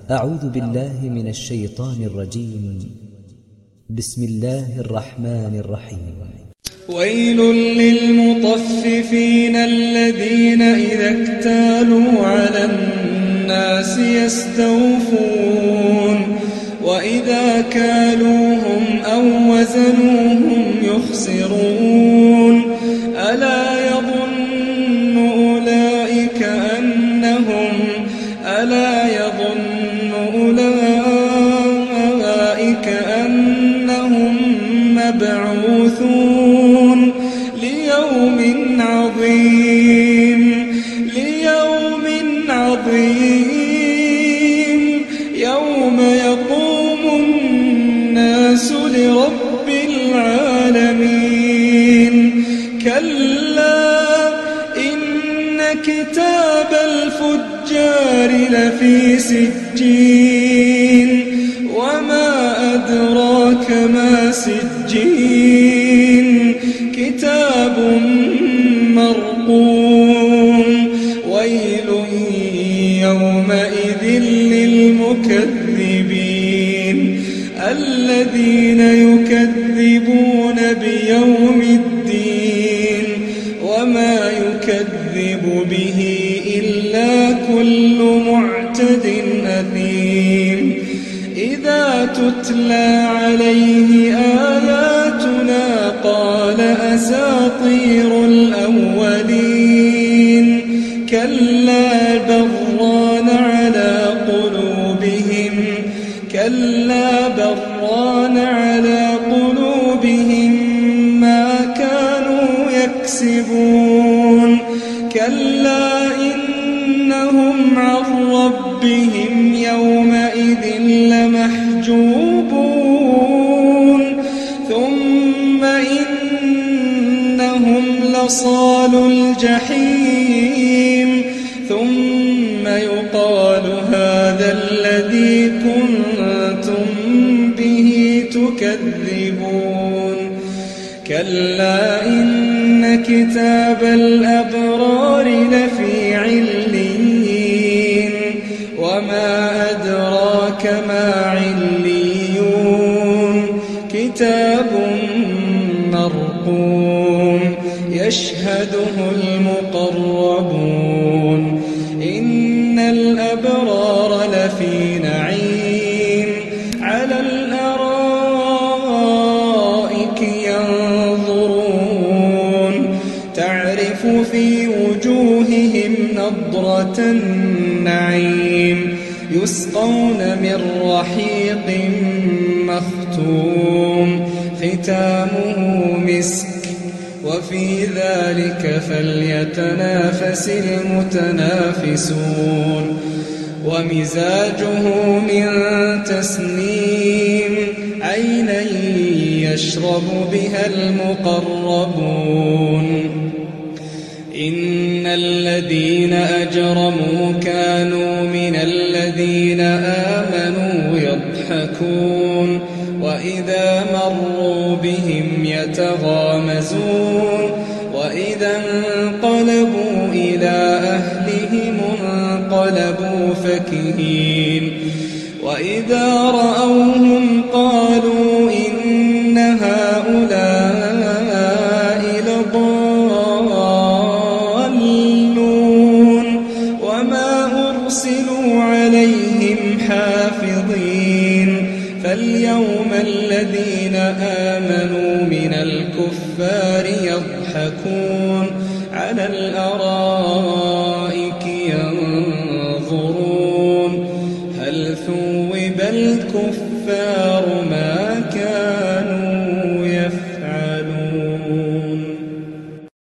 أعوذ بالله من الشيطان الرجيم. بسم الله الرحمن الرحيم. ويل للمطففين الذين إذا اكتالوا على الناس يستوفون وإذا كالوهم أو وزنوهم يخسرون ألا يظن أولئك أنهم مبعوثون ليوم عظيم يوم يقوم الناس لرب العالمين كلا إن كتاب الفجار لفي سجين وما أدراك ما سجين كتاب مرقوم ويل يومئذ للمكذبين الذين يكذبون بيوم الدين وما يكذب به إلا كل معتد أثيم إذا تتلى عليه آياتنا قال أساطير الأولين كلا بران على قلوبهم ما كانوا يكسبون كلا إنهم عن ربهم يومئذ لمحجوبون ثم إنهم لصال الجحيم ثم يقال هذا الذي كنتم به تكذبون كلا إن كتاب الأبرار لفي عليين وما أدراك ما عليون كتاب مرقوم يشهده المقربون إن الأبرار لفي نعيم على الأرائك ينظرون تعرف في وجوههم نضرة النعيم يسقون من رحيق مختوم ختامه مسك وفي ذلك فليتنافس المتنافسون ومزاجه من تسنيم عينا يشرب بها المقربون إن الذين أجرموا كانوا من الذين آمنوا يضحكون وإذا مروا بهم يتغامزون وإذا انقلبوا إلى أهلهم انقلبوا فكهين وإذا رأوهم قالوا إن هؤلاء لضالون وما أرسلوا عليهم حافظين فاليوم الذين آمنوا من الكفار يضحكون على الأرائك ينظرون هل ثوب الكفار ما كانوا